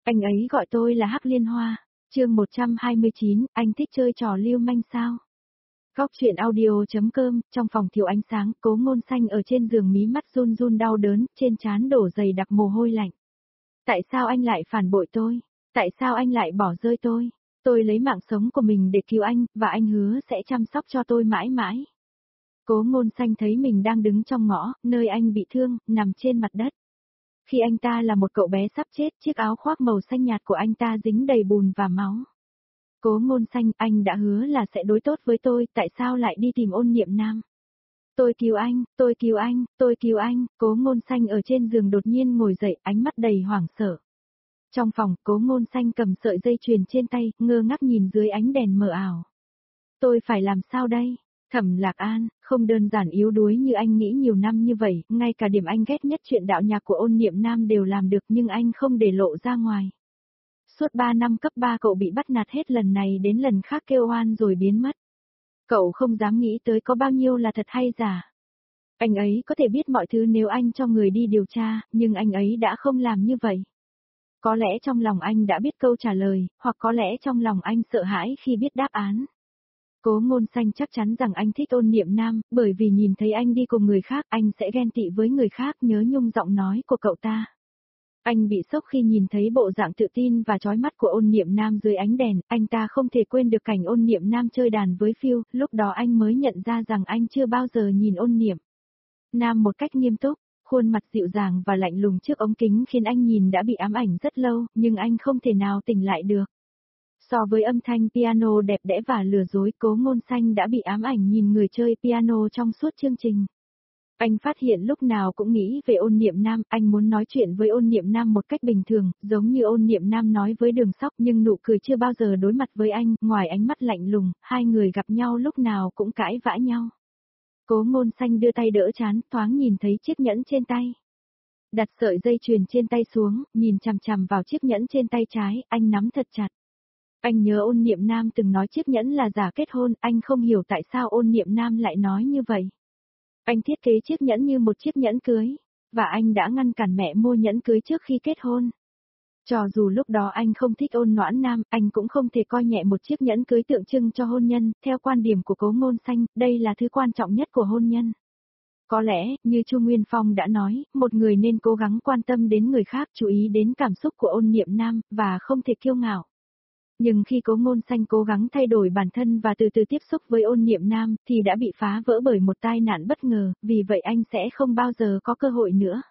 Anh ấy gọi tôi là Hắc Liên Hoa. Chương 129, anh thích chơi trò lưu manh sao? Góc truyện audio.com, trong phòng thiếu ánh sáng, Cố Ngôn Xanh ở trên giường mí mắt run run đau đớn, trên trán đổ dày đặc mồ hôi lạnh. Tại sao anh lại phản bội tôi? Tại sao anh lại bỏ rơi tôi? Tôi lấy mạng sống của mình để cứu anh, và anh hứa sẽ chăm sóc cho tôi mãi mãi. Cố Ngôn Xanh thấy mình đang đứng trong ngõ, nơi anh bị thương, nằm trên mặt đất. Khi anh ta là một cậu bé sắp chết, chiếc áo khoác màu xanh nhạt của anh ta dính đầy bùn và máu. Cố Ngôn Xanh, anh đã hứa là sẽ đối tốt với tôi, tại sao lại đi tìm Ôn Niệm Nam? Tôi cứu anh, tôi cứu anh, tôi cứu anh. Cố Ngôn Xanh ở trên giường đột nhiên ngồi dậy, ánh mắt đầy hoảng sợ. Trong phòng, Cố Ngôn Xanh cầm sợi dây chuyền trên tay, ngơ ngác nhìn dưới ánh đèn mờ ảo. Tôi phải làm sao đây? Thẩm Lạc An, không đơn giản yếu đuối như anh nghĩ nhiều năm như vậy, ngay cả điểm anh ghét nhất chuyện đạo nhạc của Ôn Niệm Nam đều làm được nhưng anh không để lộ ra ngoài. Suốt 3 năm cấp 3 cậu bị bắt nạt hết lần này đến lần khác kêu oan rồi biến mất. Cậu không dám nghĩ tới có bao nhiêu là thật hay giả. Anh ấy có thể biết mọi thứ nếu anh cho người đi điều tra, nhưng anh ấy đã không làm như vậy. Có lẽ trong lòng anh đã biết câu trả lời, hoặc có lẽ trong lòng anh sợ hãi khi biết đáp án. Cố Ngôn Xanh chắc chắn rằng anh thích Ôn Niệm Nam, bởi vì nhìn thấy anh đi cùng người khác, anh sẽ ghen tị với người khác, nhớ nhung giọng nói của cậu ta. Anh bị sốc khi nhìn thấy bộ dạng tự tin và chói mắt của Ôn Niệm Nam dưới ánh đèn, anh ta không thể quên được cảnh Ôn Niệm Nam chơi đàn với Phiêu, lúc đó anh mới nhận ra rằng anh chưa bao giờ nhìn Ôn Niệm Nam một cách nghiêm túc, khuôn mặt dịu dàng và lạnh lùng trước ống kính khiến anh nhìn đã bị ám ảnh rất lâu, nhưng anh không thể nào tỉnh lại được. So với âm thanh piano đẹp đẽ và lừa dối, Cố Ngôn Xanh đã bị ám ảnh nhìn người chơi piano trong suốt chương trình. Anh phát hiện lúc nào cũng nghĩ về Ôn Niệm Nam, anh muốn nói chuyện với Ôn Niệm Nam một cách bình thường, giống như Ôn Niệm Nam nói với Đường Sóc, nhưng nụ cười chưa bao giờ đối mặt với anh, ngoài ánh mắt lạnh lùng, hai người gặp nhau lúc nào cũng cãi vã nhau. Cố Ngôn Xanh đưa tay đỡ trán, thoáng nhìn thấy chiếc nhẫn trên tay. Đặt sợi dây chuyền trên tay xuống, nhìn chằm chằm vào chiếc nhẫn trên tay trái, anh nắm thật chặt. Anh nhớ Ôn Niệm Nam từng nói chiếc nhẫn là giả kết hôn, anh không hiểu tại sao Ôn Niệm Nam lại nói như vậy. Anh thiết kế chiếc nhẫn như một chiếc nhẫn cưới, và anh đã ngăn cản mẹ mua nhẫn cưới trước khi kết hôn. Cho dù lúc đó anh không thích Ôn Noãn Nam, anh cũng không thể coi nhẹ một chiếc nhẫn cưới tượng trưng cho hôn nhân, theo quan điểm của Cố Ngôn Xanh, đây là thứ quan trọng nhất của hôn nhân. Có lẽ, như Chu Nguyên Phong đã nói, một người nên cố gắng quan tâm đến người khác, chú ý đến cảm xúc của Ôn Niệm Nam, và không thể kiêu ngạo. Nhưng khi Cố Ngôn Xanh cố gắng thay đổi bản thân và từ từ tiếp xúc với Ôn Niệm Nam, thì đã bị phá vỡ bởi một tai nạn bất ngờ, vì vậy anh sẽ không bao giờ có cơ hội nữa.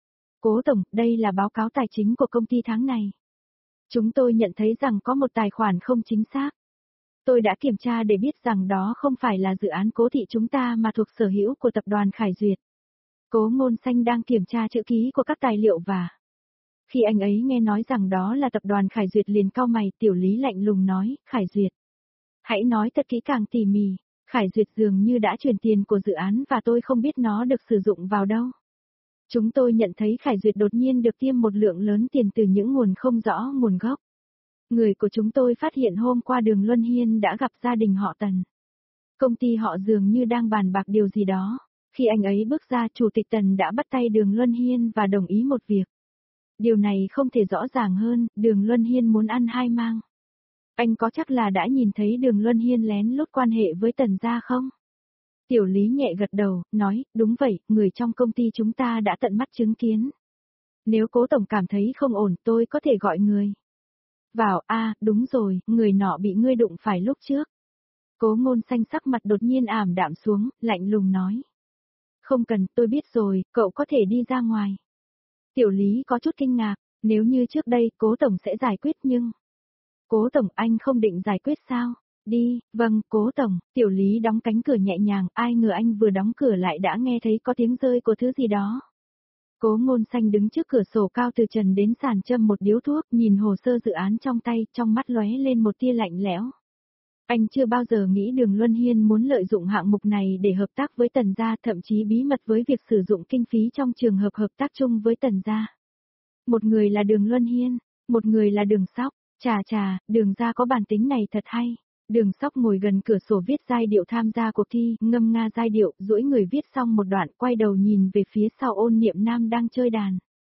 Cố Tổng, đây là báo cáo tài chính của công ty tháng này. Chúng tôi nhận thấy rằng có một tài khoản không chính xác. Tôi đã kiểm tra để biết rằng đó không phải là dự án Cố thị chúng ta mà thuộc sở hữu của tập đoàn Khải Duyệt. Cố Ngôn Xanh đang kiểm tra chữ ký của các tài liệu và... Khi anh ấy nghe nói rằng đó là tập đoàn Khải Duyệt liền cau mày, Tiểu Lý lạnh lùng nói, Khải Duyệt. Hãy nói thật kỹ càng tỉ mỉ, Khải Duyệt dường như đã chuyển tiền của dự án và tôi không biết nó được sử dụng vào đâu. Chúng tôi nhận thấy Khải Duyệt đột nhiên được tiêm một lượng lớn tiền từ những nguồn không rõ nguồn gốc. Người của chúng tôi phát hiện hôm qua Đường Luân Hiên đã gặp gia đình họ Tần. Công ty họ dường như đang bàn bạc điều gì đó. Khi anh ấy bước ra, Chủ tịch Tần đã bắt tay Đường Luân Hiên và đồng ý một việc. Điều này không thể rõ ràng hơn, Đường Luân Hiên muốn ăn hai mang. Anh có chắc là đã nhìn thấy Đường Luân Hiên lén lút quan hệ với Tần gia không? Tiểu Lý nhẹ gật đầu, nói, đúng vậy, người trong công ty chúng ta đã tận mắt chứng kiến. Nếu Cố Tổng cảm thấy không ổn, tôi có thể gọi người vào. Đúng rồi, người nọ bị ngươi đụng phải lúc trước. Cố Ngôn Xanh sắc mặt đột nhiên ảm đạm xuống, lạnh lùng nói. Không cần, tôi biết rồi, cậu có thể đi ra ngoài. Tiểu Lý có chút kinh ngạc, nếu như trước đây Cố Tổng sẽ giải quyết nhưng... Cố Tổng, anh không định giải quyết sao? Đi, vâng, Cố Tổng. Tiểu Lý đóng cánh cửa nhẹ nhàng, ai ngờ anh vừa đóng cửa lại đã nghe thấy có tiếng rơi của thứ gì đó. Cố Ngôn Xanh đứng trước cửa sổ cao từ trần đến sàn châm một điếu thuốc, nhìn hồ sơ dự án trong tay, trong mắt lóe lên một tia lạnh lẽo. Anh chưa bao giờ nghĩ Đường Luân Hiên muốn lợi dụng hạng mục này để hợp tác với Tần gia, thậm chí bí mật với việc sử dụng kinh phí trong trường hợp hợp tác chung với Tần gia. Một người là Đường Luân Hiên, một người là Đường Sóc, chà, Đường gia có bản tính này thật hay. Đường Sóc ngồi gần cửa sổ viết giai điệu tham gia cuộc thi, ngâm nga giai điệu, duỗi người viết xong một đoạn, quay đầu nhìn về phía sau Ôn Niệm Nam đang chơi đàn.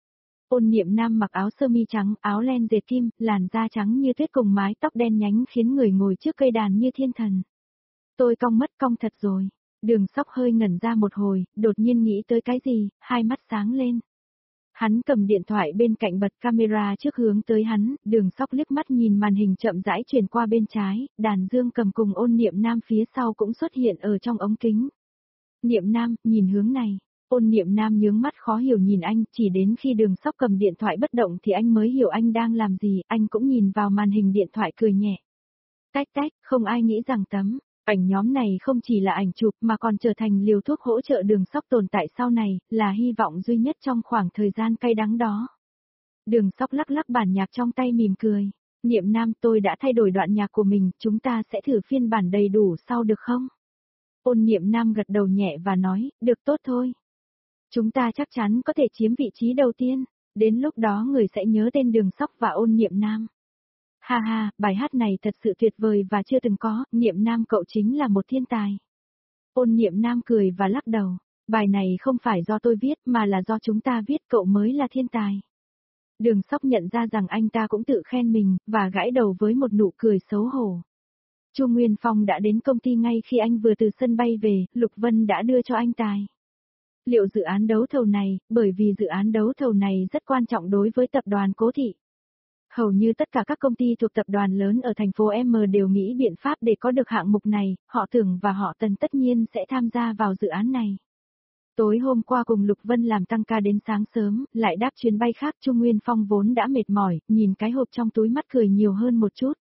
Ôn Niệm Nam mặc áo sơ mi trắng, áo len dệt kim, làn da trắng như tuyết cùng mái tóc đen nhánh khiến người ngồi trước cây đàn như thiên thần. Tôi cong thật rồi. Đường Sóc hơi ngẩn ra một hồi, đột nhiên nghĩ tới cái gì, hai mắt sáng lên. Hắn cầm điện thoại bên cạnh bật camera trước hướng tới hắn, Đường Sóc liếc mắt nhìn màn hình chậm rãi chuyển qua bên trái, đàn dương cầm cùng Ôn Niệm Nam phía sau cũng xuất hiện ở trong ống kính. Niệm Nam, nhìn hướng này. Ôn Niệm Nam nhướng mắt khó hiểu nhìn anh, chỉ đến khi Đường Sóc cầm điện thoại bất động thì anh mới hiểu anh đang làm gì, anh cũng nhìn vào màn hình điện thoại cười nhẹ. Tách tách, không ai nghĩ rằng tấm ảnh nhóm này không chỉ là ảnh chụp mà còn trở thành liều thuốc hỗ trợ Đường Sóc tồn tại sau này, là hy vọng duy nhất trong khoảng thời gian cay đắng đó. Đường Sóc lắc lắc bản nhạc trong tay mỉm cười. Niệm Nam, tôi đã thay đổi đoạn nhạc của mình, chúng ta sẽ thử phiên bản đầy đủ sau được không? Ôn Niệm Nam gật đầu nhẹ và nói, được tốt thôi. Chúng ta chắc chắn có thể chiếm vị trí đầu tiên, đến lúc đó người sẽ nhớ tên Đường Sóc và Ôn Niệm Nam. Ha ha, bài hát này thật sự tuyệt vời và chưa từng có, Niệm Nam cậu chính là một thiên tài. Ôn Niệm Nam cười và lắc đầu, bài này không phải do tôi viết mà là do chúng ta viết, cậu mới là thiên tài. Đường Sóc nhận ra rằng anh ta cũng tự khen mình, và gãi đầu với một nụ cười xấu hổ. Chu Nguyên Phong đã đến công ty ngay khi anh vừa từ sân bay về, Lục Vân đã đưa cho anh tài liệu dự án đấu thầu này, bởi vì dự án đấu thầu này rất quan trọng đối với tập đoàn Cố Thị. Hầu như tất cả các công ty thuộc tập đoàn lớn ở thành phố M đều nghĩ biện pháp để có được hạng mục này, họ Tưởng và họ Tần tất nhiên sẽ tham gia vào dự án này. Tối hôm qua cùng Lục Vân làm tăng ca đến sáng sớm, lại đáp chuyến bay khác, Chu Nguyên Phong vốn đã mệt mỏi, nhìn cái hộp trong túi mắt cười nhiều hơn một chút.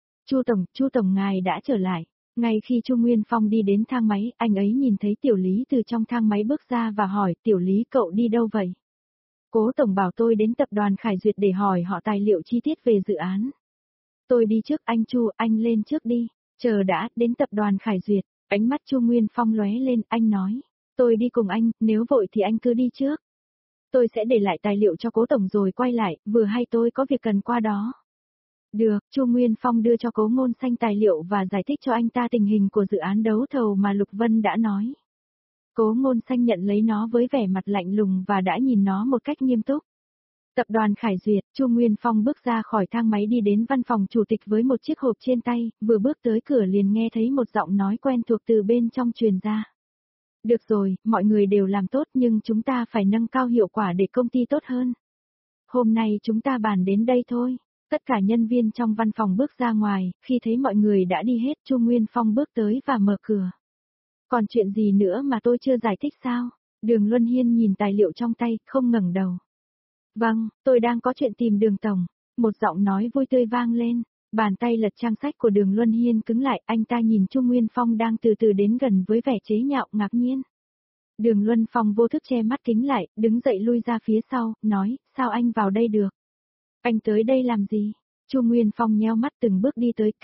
Chu Tổng ngài đã trở lại. Ngay khi Chu Nguyên Phong đi đến thang máy, anh ấy nhìn thấy Tiểu Lý từ trong thang máy bước ra và hỏi, Tiểu Lý cậu đi đâu vậy? Cố Tổng bảo tôi đến tập đoàn Khải Duyệt để hỏi họ tài liệu chi tiết về dự án. Tôi đi trước anh Chu, anh lên trước đi. Chờ đã, đến tập đoàn Khải Duyệt. Ánh mắt Chu Nguyên Phong lóe lên, anh nói. Tôi đi cùng anh, nếu vội thì anh cứ đi trước. Tôi sẽ để lại tài liệu cho Cố Tổng rồi quay lại, vừa hay tôi có việc cần qua đó. Được, Chu Nguyên Phong đưa cho Cố Ngôn Xanh tài liệu và giải thích cho anh ta tình hình của dự án đấu thầu mà Lục Vân đã nói. Cố Ngôn Xanh nhận lấy nó với vẻ mặt lạnh lùng và đã nhìn nó một cách nghiêm túc. Tập đoàn Khải Duyệt, Chu Nguyên Phong bước ra khỏi thang máy đi đến văn phòng chủ tịch với một chiếc hộp trên tay, vừa bước tới cửa liền nghe thấy một giọng nói quen thuộc từ bên trong truyền ra. Được rồi, mọi người đều làm tốt nhưng chúng ta phải nâng cao hiệu quả để công ty tốt hơn. Hôm nay chúng ta bàn đến đây thôi. Tất cả nhân viên trong văn phòng bước ra ngoài, khi thấy mọi người đã đi hết, Chu Nguyên Phong bước tới và mở cửa. Còn chuyện gì nữa mà tôi chưa giải thích sao? Đường Luân Hiên nhìn tài liệu trong tay, không ngẩng đầu. Vâng, tôi đang có chuyện tìm Đường Tổng. Một giọng nói vui tươi vang lên. Bàn tay lật trang sách của Đường Luân Hiên cứng lại, anh ta nhìn Chu Nguyên Phong đang từ từ đến gần với vẻ chế nhạo ngạc nhiên. Đường Luân Phong vô thức che mắt kính lại, đứng dậy lui ra phía sau, nói, sao anh vào đây được? Anh tới đây làm gì? Chu Nguyên Phong nheo mắt từng bước đi tới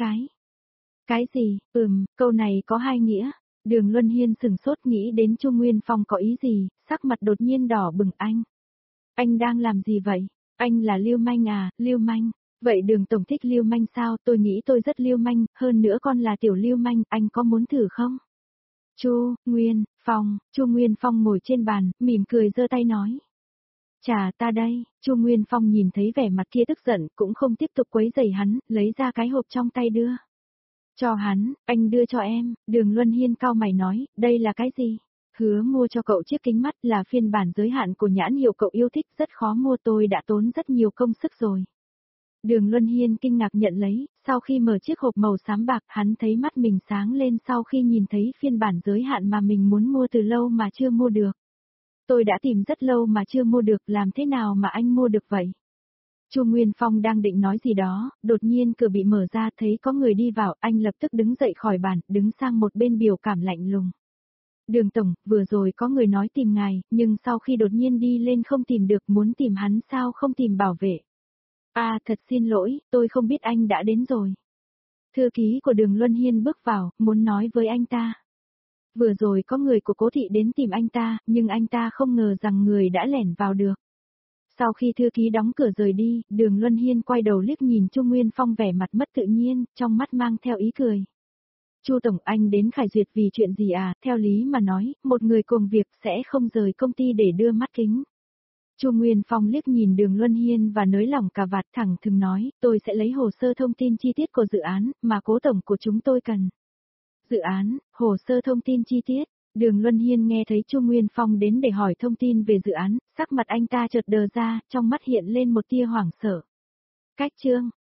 Cái gì? Câu này có hai nghĩa. Đường Luân Hiên sừng sốt nghĩ đến Chu Nguyên Phong có ý gì, sắc mặt đột nhiên đỏ bừng anh. Anh đang làm gì vậy? Anh là lưu manh à, lưu manh? Vậy Đường Tổng thích lưu manh sao? Tôi nghĩ tôi rất lưu manh, hơn nữa con là tiểu lưu manh, anh có muốn thử không? Chu Nguyên Phong ngồi trên bàn, mỉm cười giơ tay nói. Chà ta đây, Chu Nguyên Phong nhìn thấy vẻ mặt kia tức giận, cũng không tiếp tục quấy rầy hắn, lấy ra cái hộp trong tay đưa. Cho hắn, anh đưa cho em, Đường Luân Hiên cau mày nói, đây là cái gì? Hứa mua cho cậu chiếc kính mắt là phiên bản giới hạn của nhãn hiệu cậu yêu thích, rất khó mua, tôi đã tốn rất nhiều công sức rồi. Đường Luân Hiên kinh ngạc nhận lấy, sau khi mở chiếc hộp màu xám bạc, hắn thấy mắt mình sáng lên sau khi nhìn thấy phiên bản giới hạn mà mình muốn mua từ lâu mà chưa mua được. Tôi đã tìm rất lâu mà chưa mua được, làm thế nào mà anh mua được vậy? Chu Nguyên Phong đang định nói gì đó, đột nhiên cửa bị mở ra, thấy có người đi vào, anh lập tức đứng dậy khỏi bàn, đứng sang một bên biểu cảm lạnh lùng. Đường Tổng, vừa rồi có người nói tìm ngài, nhưng sau khi đột nhiên đi lên không tìm được, muốn tìm hắn sao không tìm bảo vệ? À, thật xin lỗi, tôi không biết anh đã đến rồi. Thư ký của Đường Luân Hiên bước vào, muốn nói với anh ta. Vừa rồi có người của Cố Thị đến tìm anh ta, nhưng anh ta không ngờ rằng người đã lẻn vào được. Sau khi thư ký đóng cửa rời đi, Đường Luân Hiên quay đầu liếc nhìn Chu Nguyên Phong vẻ mặt mất tự nhiên, trong mắt mang theo ý cười. Chu Tổng, anh đến Khải Duyệt vì chuyện gì à? Theo lý mà nói, một người cùng việc sẽ không rời công ty để đưa mắt kính. Chu Nguyên Phong liếc nhìn Đường Luân Hiên và nới lỏng cà vạt thẳng thừng nói, tôi sẽ lấy hồ sơ thông tin chi tiết của dự án, mà Cố tổng của chúng tôi cần. Dự án, hồ sơ thông tin chi tiết. Đường Luân Hiên nghe thấy Chu Nguyên Phong đến để hỏi thông tin về dự án, sắc mặt anh ta chợt đờ ra, trong mắt hiện lên một tia hoảng sợ. Cách chương,